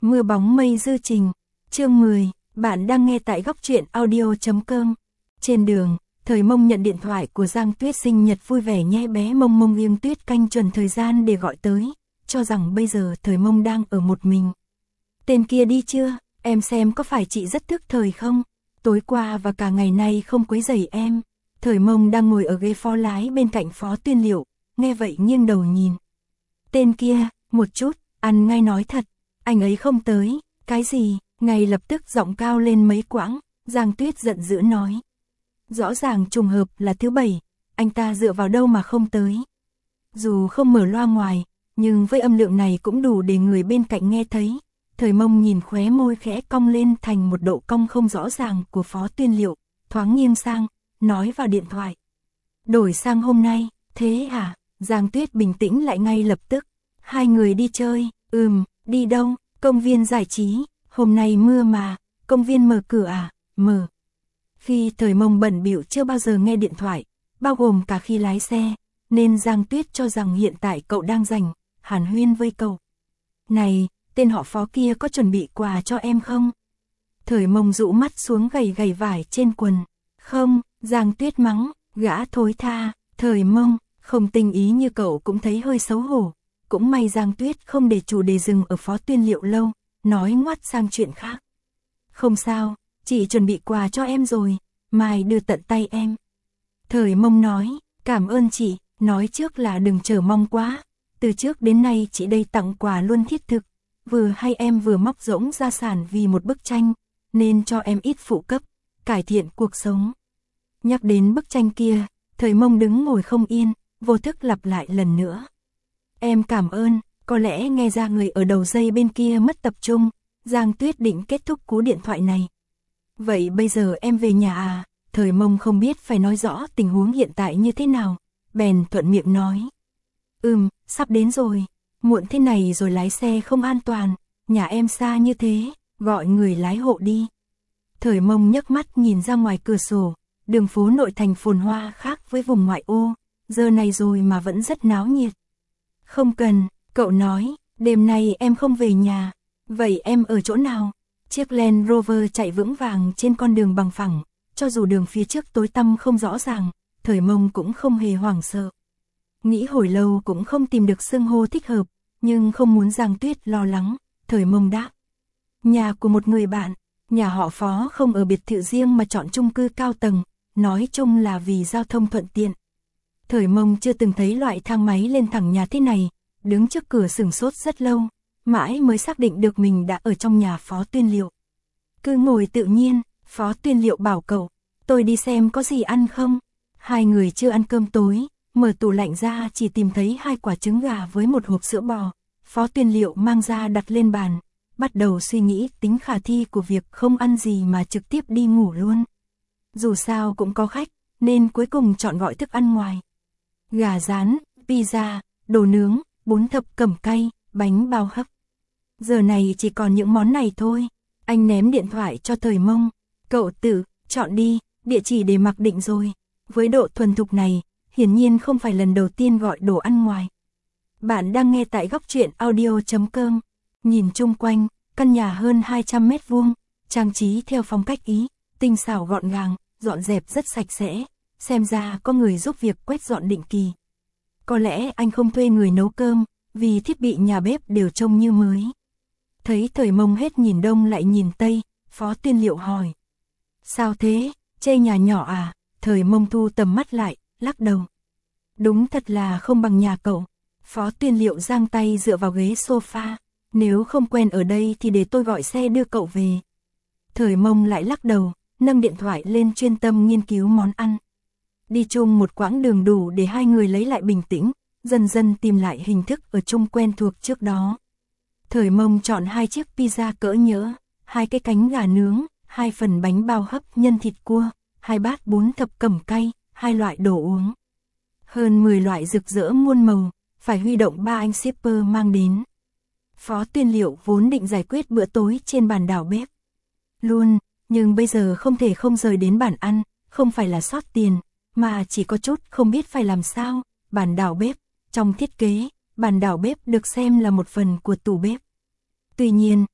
Mưa bóng mây dư trình. Chương 10, bạn đang nghe tại góc truyện audio.com. Trên đường, Thời Mông nhận điện thoại của Giang Tuyết sinh nhật vui vẻ nhé, bé Mông Mông Yên Tuyết canh chuẩn thời gian để gọi tới, cho rằng bây giờ Thời Mông đang ở một mình. Tên kia đi chưa, em xem có phải chị rất thức thời không? Tối qua và cả ngày nay không quấy rầy em. Thời Mông đang ngồi ở ghế phó lái bên cạnh Phó Tuyên Liệu, nghe vậy nghiêng đầu nhìn. Tên kia, một chút, ăn ngay nói thật, anh ấy không tới. Cái gì? Ngay lập tức giọng cao lên mấy quãng, Giang Tuyết giận dữ nói. Rõ ràng trùng hợp là thứ bảy, anh ta dựa vào đâu mà không tới. Dù không mở loa ngoài, nhưng với âm lượng này cũng đủ để người bên cạnh nghe thấy. Thời Mông nhìn khóe môi khẽ cong lên thành một độ cong không rõ ràng của Phó Tuyên Liệu, thoáng nghiêng sang, nói vào điện thoại. Đổi sang hôm nay, thế hả? Giang Tuyết bình tĩnh lại ngay lập tức. Hai người đi chơi, đi đâu? Công viên giải trí, hôm nay mưa mà, công viên mở cửa à? Mở. Khi Thời Mông bận bịu chưa bao giờ nghe điện thoại, bao gồm cả khi lái xe, nên Giang Tuyết cho rằng hiện tại cậu đang rảnh, hàn huyên với cậu. Này, tên họ Phó kia có chuẩn bị quà cho em không? Thời Mông rũ mắt xuống gầy gầy vải trên quần. Không, Giang Tuyết mắng, gã thối tha. Thời Mông, không tinh ý như cậu cũng thấy hơi xấu hổ. Cũng may Giang Tuyết không để chủ đề dừng ở Phó Tuyên Liệu lâu, nói ngoắt sang chuyện khác. Không sao, chị chuẩn bị quà cho em rồi, mai đưa tận tay em. Thời Mông nói, cảm ơn chị, nói trước là đừng chờ mong quá. Từ trước đến nay chị đây tặng quà luôn thiết thực, vừa hay em vừa móc rỗng gia sản vì một bức tranh, nên cho em ít phụ cấp, cải thiện cuộc sống. Nhắc đến bức tranh kia, Thời Mông đứng ngồi không yên, vô thức lặp lại lần nữa. Em cảm ơn, có lẽ nghe ra người ở đầu dây bên kia mất tập trung, Giang Tuyết định kết thúc cú điện thoại này. Vậy bây giờ em về nhà à? Thời Mông không biết phải nói rõ tình huống hiện tại như thế nào, bèn thuận miệng nói. Sắp đến rồi, muộn thế này rồi lái xe không an toàn, nhà em xa như thế, gọi người lái hộ đi. Thời Mông nhấc mắt nhìn ra ngoài cửa sổ, đường phố nội thành phồn hoa khác với vùng ngoại ô, giờ này rồi mà vẫn rất náo nhiệt. Không cần, cậu nói, đêm nay em không về nhà, vậy em ở chỗ nào? Chiếc Land Rover chạy vững vàng trên con đường bằng phẳng, cho dù đường phía trước tối tăm không rõ ràng, Thời Mông cũng không hề hoảng sợ. Nghĩ hồi lâu cũng không tìm được xưng hô thích hợp, nhưng không muốn Giang Tuyết lo lắng, Thời Mông đáp. Nhà của một người bạn, nhà họ Phó không ở biệt thự riêng mà chọn chung cư cao tầng, nói chung là vì giao thông thuận tiện. Thời Mông chưa từng thấy loại thang máy lên thẳng nhà thế này, đứng trước cửa sửng sốt rất lâu, mãi mới xác định được mình đã ở trong nhà Phó Tuyên Liệu. Cứ ngồi tự nhiên, Phó Tuyên Liệu bảo cậu, tôi đi xem có gì ăn không? Hai người chưa ăn cơm tối, mở tủ lạnh ra chỉ tìm thấy 2 quả trứng gà với một hộp sữa bò. Phó Tuyên Liệu mang ra đặt lên bàn, bắt đầu suy nghĩ tính khả thi của việc không ăn gì mà trực tiếp đi ngủ luôn. Dù sao cũng có khách, nên cuối cùng chọn gọi thức ăn ngoài. Gà rán, pizza, đồ nướng, bún thập cẩm cay, bánh bao hấp. Giờ này chỉ còn những món này thôi. Anh ném điện thoại cho Thời Mông. Cậu tự chọn đi, địa chỉ để mặc định rồi. Với độ thuần thục này, hiển nhiên không phải lần đầu tiên gọi đồ ăn ngoài. Bạn đang nghe tại góc truyện audio.com. Nhìn chung quanh, căn nhà hơn 200 mét vuông, trang trí theo phong cách Ý, tinh xảo gọn gàng, dọn dẹp rất sạch sẽ. Xem ra có người giúp việc quét dọn định kỳ. Có lẽ anh không thuê người nấu cơm, vì thiết bị nhà bếp đều trông như mới. Thấy Thời Mông hết nhìn đông lại nhìn tây, Phó Tuyên Liệu hỏi. Sao thế, chê nhà nhỏ à? Thời Mông thu tầm mắt lại, lắc đầu. Đúng thật là không bằng nhà cậu. Phó Tuyên Liệu giang tay dựa vào ghế sofa. Nếu không quen ở đây thì để tôi gọi xe đưa cậu về. Thời Mông lại lắc đầu, nâng điện thoại lên chuyên tâm nghiên cứu món ăn. Đi chung một quãng đường đủ để hai người lấy lại bình tĩnh, dần dần tìm lại hình thức ở chung quen thuộc trước đó. Thời Mông chọn 2 chiếc pizza cỡ nhỡ, 2 cái cánh gà nướng, 2 phần bánh bao hấp nhân thịt cua, 2 bát bún thập cẩm cay, 2 loại đồ uống. Hơn 10 loại rực rỡ muôn màu, phải huy động 3 anh shipper mang đến. Phó Tuyên Liệu vốn định giải quyết bữa tối trên bàn đảo bếp luôn, nhưng bây giờ không thể không rời đến bàn ăn, không phải là sót tiền, mà chỉ có chút không biết phải làm sao. Bàn đảo bếp, trong thiết kế, bàn đảo bếp được xem là một phần của tủ bếp. Tuy nhiên,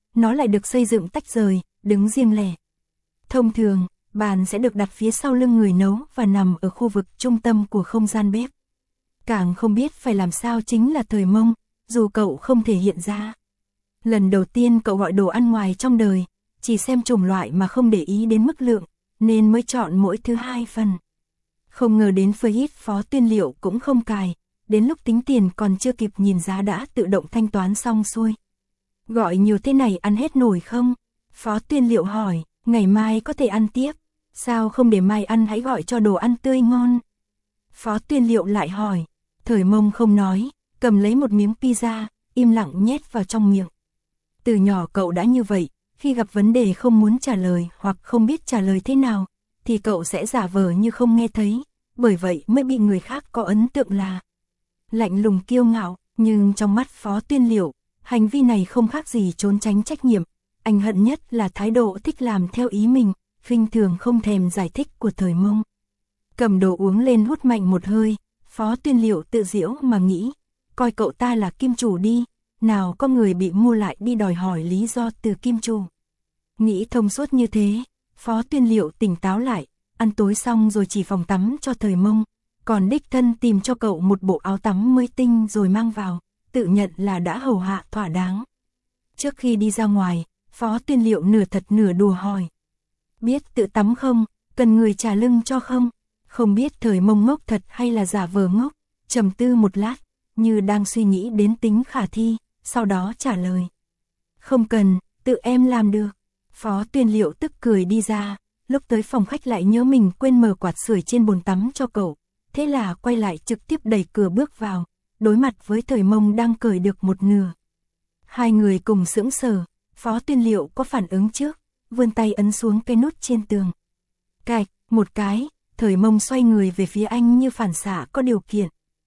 nó lại được xây dựng tách rời, đứng riêng lẻ. Thông thường, bàn sẽ được đặt phía sau lưng người nấu và nằm ở khu vực trung tâm của không gian bếp. Càng không biết phải làm sao chính là Thời Mông, dù cậu không thể hiện ra. Lần đầu tiên cậu gọi đồ ăn ngoài trong đời, chỉ xem chủng loại mà không để ý đến mức lượng, nên mới chọn mỗi thứ 2 phần. Không ngờ đến phơi ít Phó Tuyên Liệu cũng không cài, đến lúc tính tiền còn chưa kịp nhìn giá đã tự động thanh toán xong xuôi. Gọi nhiều thế này ăn hết nổi không? Phó Tuyên Liệu hỏi, ngày mai có thể ăn tiếp, sao không để mai ăn, hãy gọi cho đồ ăn tươi ngon. Phó Tuyên Liệu lại hỏi, Thời Mông không nói, cầm lấy một miếng pizza, im lặng nhét vào trong miệng. Từ nhỏ cậu đã như vậy, khi gặp vấn đề không muốn trả lời hoặc không biết trả lời thế nào, thì cậu sẽ giả vờ như không nghe thấy, bởi vậy mới bị người khác có ấn tượng là lạnh lùng kiêu ngạo, nhưng trong mắt Phó Tuyên Liệu, hành vi này không khác gì trốn tránh trách nhiệm. Anh hận nhất là thái độ thích làm theo ý mình, khinh thường không thèm giải thích của Thời Mông. Cầm đồ uống lên hút mạnh một hơi, Phó Tuyên Liệu tự giễu mà nghĩ, coi cậu ta là kim chủ đi, nào có người bị mua lại đi đòi hỏi lý do từ kim chủ. Nghĩ thông suốt như thế, Phó Tuyên Liệu tỉnh táo lại, ăn tối xong rồi chỉ phòng tắm cho Thời Mông, còn đích thân tìm cho cậu một bộ áo tắm mới tinh rồi mang vào, tự nhận là đã hầu hạ thỏa đáng. Trước khi đi ra ngoài, Phó Tuyên Liệu nửa thật nửa đùa hỏi, biết tự tắm không, cần người trả lưng cho không? Không biết Thời Mông ngốc thật hay là giả vờ ngốc, trầm tư một lát, như đang suy nghĩ đến tính khả thi, sau đó trả lời. Không cần, tự em làm được. Phó Tuyên Liệu tức cười đi ra, lúc tới phòng khách lại nhớ mình quên mở quạt sưởi trên bồn tắm cho cậu, thế là quay lại trực tiếp đẩy cửa bước vào, đối mặt với Thời Mông đang cởi được một nửa. Hai người cùng sững sờ, Phó Tuyên Liệu có phản ứng trước, vươn tay ấn xuống cái nút trên tường. Cạch, một cái, Thời Mông xoay người về phía anh như phản xạ có điều kiện.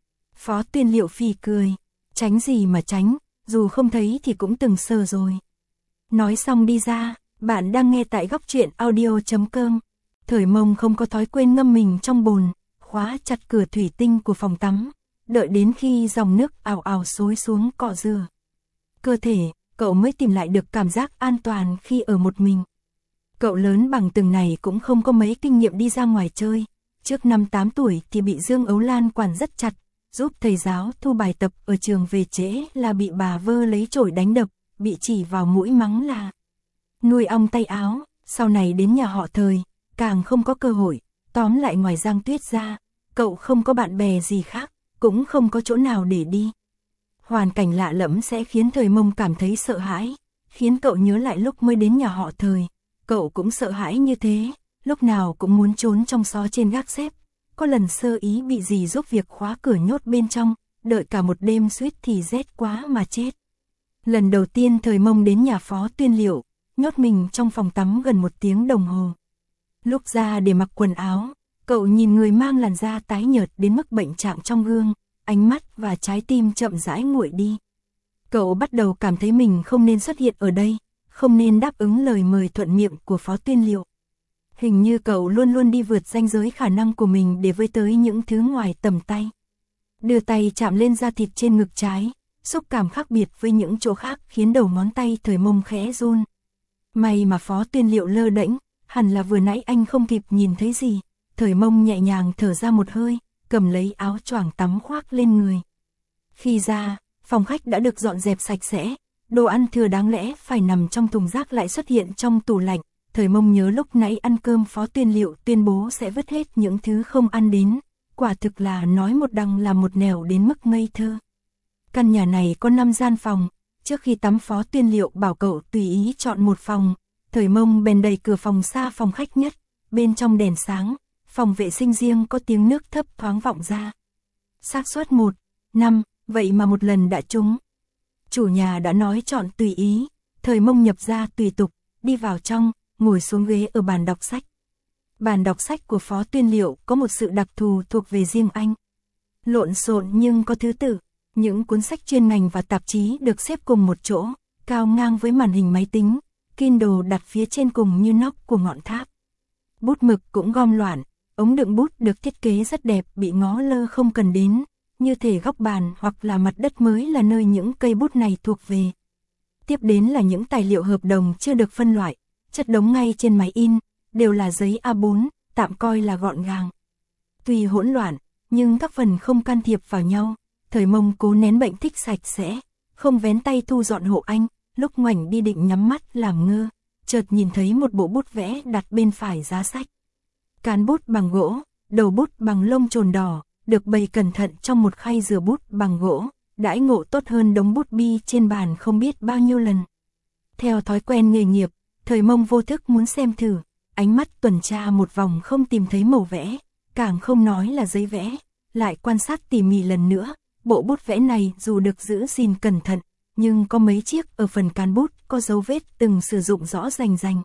Phó Tuyên Liệu phì cười, tránh gì mà tránh, dù không thấy thì cũng từng sờ rồi. Nói xong đi ra, bạn đang nghe tại Góc Truyện Audio.com. Thời Mông không có thói quên ngâm mình trong bồn, khóa chặt cửa thủy tinh của phòng tắm, đợi đến khi dòng nước ào ào xối xuống cọ rửa cơ thể, cậu mới tìm lại được cảm giác an toàn khi ở một mình. Cậu lớn bằng từng này cũng không có mấy kinh nghiệm đi ra ngoài chơi, trước năm 8 tuổi thì bị Dương Ấu Lan quản rất chặt, giúp thầy giáo thu bài tập ở trường về trễ là bị bà Vơ lấy chổi đánh đập, bị chỉ vào mũi mắng là nuôi ong tay áo, sau này đến nhà họ Thời, càng không có cơ hội, tóm lại ngoài Giang Tuyết ra, cậu không có bạn bè gì khác, cũng không có chỗ nào để đi. Hoàn cảnh lạ lẫm sẽ khiến Thời Mông cảm thấy sợ hãi, khiến cậu nhớ lại lúc mới đến nhà họ Thời, cậu cũng sợ hãi như thế, lúc nào cũng muốn trốn trong xó trên gác xếp, có lần sơ ý bị dì giúp việc khóa cửa nhốt bên trong, đợi cả một đêm suýt thì rét quá mà chết. Lần đầu tiên Thời Mông đến nhà Phó Tuyên Liệu, nhốt mình trong phòng tắm gần 1 tiếng đồng hồ. Lúc ra để mặc quần áo, cậu nhìn người mang làn da tái nhợt đến mức bệnh trạng trong gương, ánh mắt và trái tim chậm rãi nguội đi. Cậu bắt đầu cảm thấy mình không nên xuất hiện ở đây, không nên đáp ứng lời mời thuận miệng của Phó Tuyên Liệu. Hình như cậu luôn luôn đi vượt ranh giới khả năng của mình để với tới những thứ ngoài tầm tay. Đưa tay chạm lên da thịt trên ngực trái, xúc cảm khác biệt với những chỗ khác khiến đầu ngón tay Thời Mông khẽ run. May mà Phó Tuyên Liệu lơ đễnh, hẳn là vừa nãy anh không kịp nhìn thấy gì. Thời Mông nhẹ nhàng thở ra một hơi, cầm lấy áo choàng tắm khoác lên người. Khi ra, phòng khách đã được dọn dẹp sạch sẽ, đồ ăn thừa đáng lẽ phải nằm trong thùng rác lại xuất hiện trong tủ lạnh. Thời Mông nhớ lúc nãy ăn cơm Phó Tuyên Liệu tuyên bố sẽ vứt hết những thứ không ăn đến, quả thực là nói một đằng làm một nẻo đến mức ngây thơ. Căn nhà này có 5 gian phòng, trước khi tắm Phó Tuyên Liệu bảo cậu tùy ý chọn một phòng, Thời Mông bèn đẩy cửa phòng xa phòng khách nhất, bên trong đèn sáng, phòng vệ sinh riêng có tiếng nước thấp thoáng vọng ra. Xác suất 1/5, vậy mà một lần đã trúng. Chủ nhà đã nói chọn tùy ý, Thời Mông nhập ra tùy tục, đi vào trong, ngồi xuống ghế ở bàn đọc sách. Bàn đọc sách của Phó Tuyên Liệu có một sự đặc thù thuộc về riêng anh. Lộn xộn nhưng có thứ tự, những cuốn sách chuyên ngành và tạp chí được xếp cùng một chỗ, cao ngang với màn hình máy tính, Kindle đặt phía trên cùng như nóc của ngọn tháp. Bút mực cũng gom loạn, ống đựng bút được thiết kế rất đẹp bị ngó lơ không cần đến, như thể góc bàn hoặc là mặt đất mới là nơi những cây bút này thuộc về. Tiếp đến là những tài liệu hợp đồng chưa được phân loại, chất đống ngay trên máy in, đều là giấy A4, tạm coi là gọn gàng. Tuy hỗn loạn, nhưng các phần không can thiệp vào nhau, Thời Mông cố nén bệnh thích sạch sẽ, không vén tay thu dọn hộ anh, lúc ngoảnh đi định nhắm mắt làm ngơ, chợt nhìn thấy một bộ bút vẽ đặt bên phải giá sách. Cán bút bằng gỗ, đầu bút bằng lông chồn đỏ, được bày cẩn thận trong một khay rửa bút bằng gỗ, đãi ngộ tốt hơn đống bút bi trên bàn không biết bao nhiêu lần. Theo thói quen nghề nghiệp, Thời Mông vô thức muốn xem thử, ánh mắt tuần tra một vòng không tìm thấy màu vẽ, càng không nói là giấy vẽ, lại quan sát tỉ mỉ lần nữa, bộ bút vẽ này dù được giữ gìn cẩn thận, nhưng có mấy chiếc ở phần cán bút có dấu vết từng sử dụng rõ rành rành.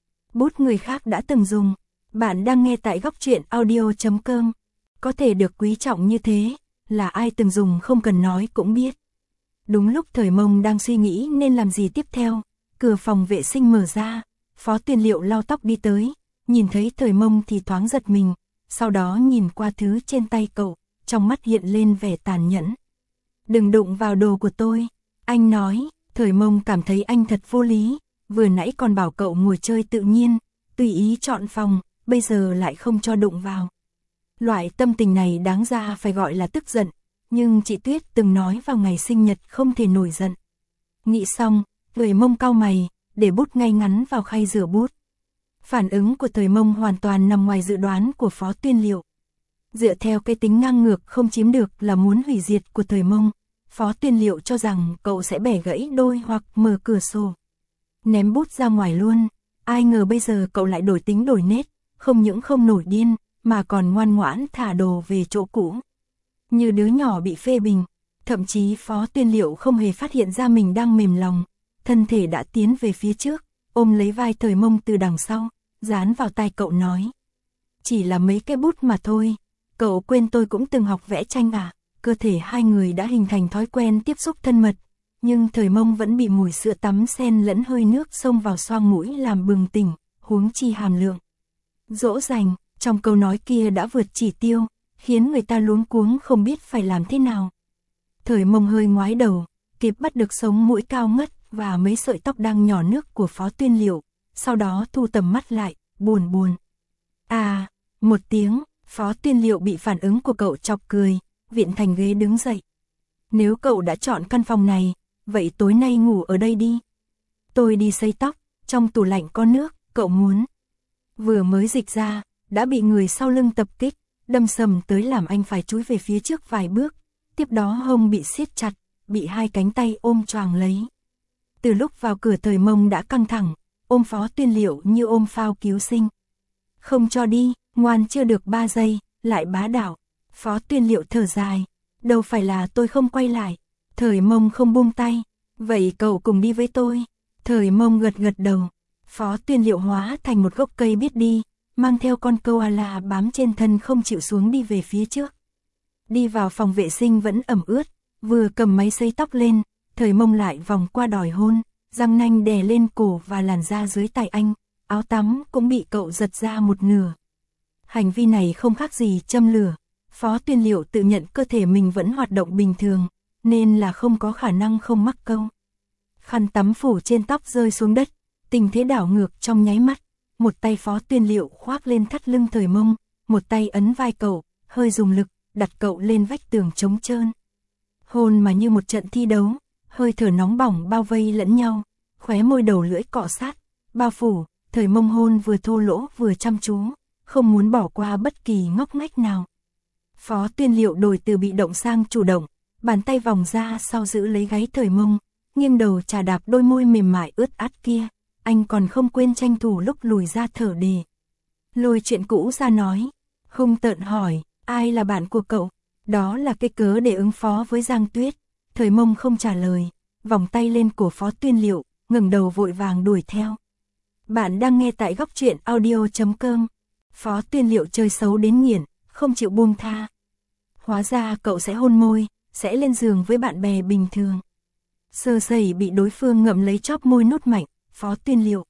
Bút người khác đã từng dùng. Bạn đang nghe tại góc truyện audio.com. Có thể được quý trọng như thế, là ai từng dùng không cần nói cũng biết. Đúng lúc Thời Mông đang suy nghĩ nên làm gì tiếp theo, cửa phòng vệ sinh mở ra, Phó Tuyên Liệu lau tóc đi tới, nhìn thấy Thời Mông thì thoáng giật mình, sau đó nhìn qua thứ trên tay cậu, trong mắt hiện lên vẻ tàn nhẫn. Đừng đụng vào đồ của tôi, anh nói. Thời Mông cảm thấy anh thật vô lý, vừa nãy còn bảo cậu ngồi chơi tự nhiên, tùy ý chọn phòng, bây giờ lại không cho đụng vào. Loại tâm tình này đáng ra phải gọi là tức giận, nhưng chị Tuyết từng nói vào ngày sinh nhật không thể nổi giận. Nghĩ xong, Thời Mông cau mày, để bút ngay ngắn vào khay rửa bút. Phản ứng của Thời Mông hoàn toàn nằm ngoài dự đoán của Phó Tuyên Liệu. Dựa theo cái tính ngang ngược không chiếm được là muốn hủy diệt của Thời Mông, Phó Tuyên Liệu cho rằng cậu sẽ bẻ gãy đôi hoặc mở cửa sổ, ném bút ra ngoài luôn. Ai ngờ bây giờ cậu lại đổi tính đổi nết, không những không nổi điên, mà còn ngoan ngoãn thả đồ về chỗ cũ. Như đứa nhỏ bị phê bình, thậm chí Phó Tuyên Liệu không hề phát hiện ra mình đang mềm lòng, thân thể đã tiến về phía trước, ôm lấy vai Thời Mông từ đằng sau, dán vào tai cậu nói. Chỉ là mấy cái bút mà thôi, cậu quên tôi cũng từng học vẽ tranh à? Cơ thể hai người đã hình thành thói quen tiếp xúc thân mật, nhưng Thời Mông vẫn bị mùi sữa tắm xen lẫn hơi nước xông vào xoang mũi làm bừng tỉnh, huống chi hàm lượng dỗ dành trong câu nói kia đã vượt chỉ tiêu, khiến người ta luống cuống không biết phải làm thế nào. Thời Mông hơi ngoái đầu, kịp bắt được sống mũi cao ngất và mấy sợi tóc đang nhỏ nước của Phó Tuyên Liệu, sau đó thu tầm mắt lại, buồn buồn. À, một tiếng, Phó Tuyên Liệu bị phản ứng của cậu chọc cười, viện thành ghế đứng dậy. Nếu cậu đã chọn căn phòng này, vậy tối nay ngủ ở đây đi. Tôi đi sấy tóc, trong tủ lạnh có nước, cậu muốn. Vừa mới dịch ra, đã bị người sau lưng tập kích, đâm sầm tới làm anh phải chúi về phía trước vài bước, tiếp đó hông bị siết chặt, bị hai cánh tay ôm choàng lấy. Từ lúc vào cửa Thời Mông đã căng thẳng, ôm Phó Tuyên Liệu như ôm phao cứu sinh. Không cho đi, ngoan chưa được 3 giây, lại bá đạo. Phó Tuyên Liệu thở dài, đâu phải là tôi không quay lại. Thời Mông không buông tay, vậy cậu cùng đi với tôi. Thời Mông gật gật đầu. Phó Tuyên Liệu hóa thành một gốc cây biết đi, mang theo con koala bám trên thân không chịu xuống đi về phía trước. Đi vào phòng vệ sinh vẫn ẩm ướt, vừa cầm máy sấy tóc lên, Thời Mông lại vòng qua đòi hôn, răng nanh đè lên cổ và làn da dưới tay anh, áo tắm cũng bị cậu giật ra một nửa. Hành vi này không khác gì châm lửa. Phó Tuyên Liệu tự nhận cơ thể mình vẫn hoạt động bình thường, nên là không có khả năng không mắc câu. Khăn tắm phủ trên tóc rơi xuống đất, tình thế đảo ngược trong nháy mắt. Một tay Phó Tuyên Liệu khoác lên thắt lưng Thời Mông, một tay ấn vai cậu, hơi dùng lực, đặt cậu lên vách tường trống trơn. Hôn mà như một trận thi đấu, hơi thở nóng bỏng bao vây lẫn nhau, khóe môi đầu lưỡi cọ sát, bao phủ. Thời Mông hôn vừa thô lỗ vừa chăm chú, không muốn bỏ qua bất kỳ ngóc ngách nào. Phó Tuyên Liệu đổi từ bị động sang chủ động, bàn tay vòng ra sau giữ lấy gáy Thời Mông, nghiêng đầu chà đạp đôi môi mềm mại ướt át kia. Anh còn không quên tranh thủ lúc lùi ra thở đề. Lôi chuyện cũ ra nói, hung tợn hỏi, ai là bạn của cậu? Đó là cái cớ để ứng phó với Giang Tuyết. Thời Mông không trả lời, vòng tay lên cổ Phó Tuyên Liệu, ngẩng đầu vội vàng đuổi theo. Bạn đang nghe tại góc truyện audio.com. Phó Tuyên Liệu chơi xấu đến nghiện, không chịu buông tha. Hóa ra cậu sẽ hôn môi, sẽ lên giường với bạn bè bình thường. Sơ sẩy bị đối phương ngậm lấy chóp môi nốt mạnh, Phó Tuyên Liệu.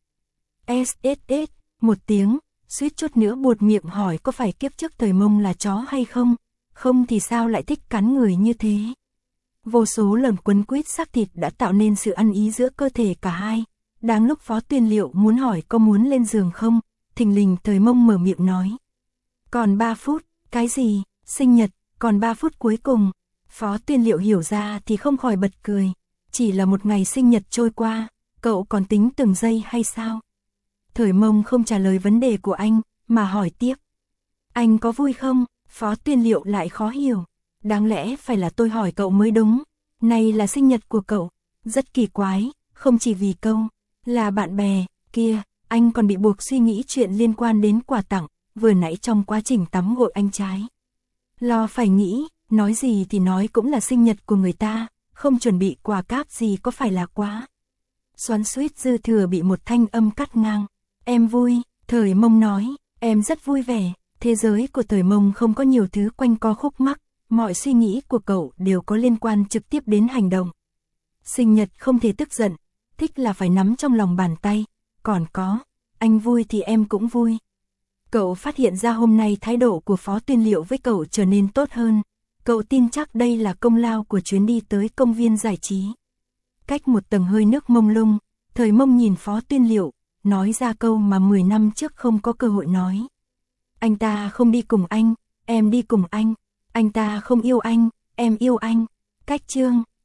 SSS, một tiếng, suýt chút nữa buột miệng hỏi có phải kiếp trước Thời Mông là chó hay không? Không thì sao lại thích cắn người như thế? Vô số lần quấn quýt xác thịt đã tạo nên sự ăn ý giữa cơ thể cả hai. Đáng lúc Phó Tuyên Liệu muốn hỏi có muốn lên giường không, thình lình Thời Mông mở miệng nói. Còn 3 phút, cái gì, sinh nhật, còn 3 phút cuối cùng. Phó Tuyên Liệu hiểu ra thì không khỏi bật cười. Chỉ là một ngày sinh nhật trôi qua, cậu còn tính từng giây hay sao? Thời Mông không trả lời vấn đề của anh, mà hỏi tiếp. Anh có vui không? Phó Tuyên Liệu lại khó hiểu. Đáng lẽ phải là tôi hỏi cậu mới đúng. Này là sinh nhật của cậu. Rất kỳ quái, không chỉ vì câu là bạn bè, kia, anh còn bị buộc suy nghĩ chuyện liên quan đến quà tặng, vừa nãy trong quá trình tắm gội anh trái. Lo phải nghĩ, nói gì thì nói cũng là sinh nhật của người ta, không chuẩn bị quà cáp gì có phải là quá. Xoắn xuýt dư thừa bị một thanh âm cắt ngang. Em vui, Thời Mông nói, em rất vui vẻ. Thế giới của Thời Mông không có nhiều thứ quanh co khúc mắc, mọi suy nghĩ của cậu đều có liên quan trực tiếp đến hành động. Sinh nhật không thể tức giận, thích là phải nắm trong lòng bàn tay, còn có, anh vui thì em cũng vui. Cậu phát hiện ra hôm nay thái độ của Phó Tuyên Liệu với cậu trở nên tốt hơn, cậu tin chắc đây là công lao của chuyến đi tới công viên giải trí. Cách một tầng hơi nước mông lung, Thời Mông nhìn Phó Tuyên Liệu, nói ra câu mà 10 năm trước không có cơ hội nói. Anh ta không đi cùng anh, em đi cùng anh ta không yêu anh, em yêu anh. Cách chương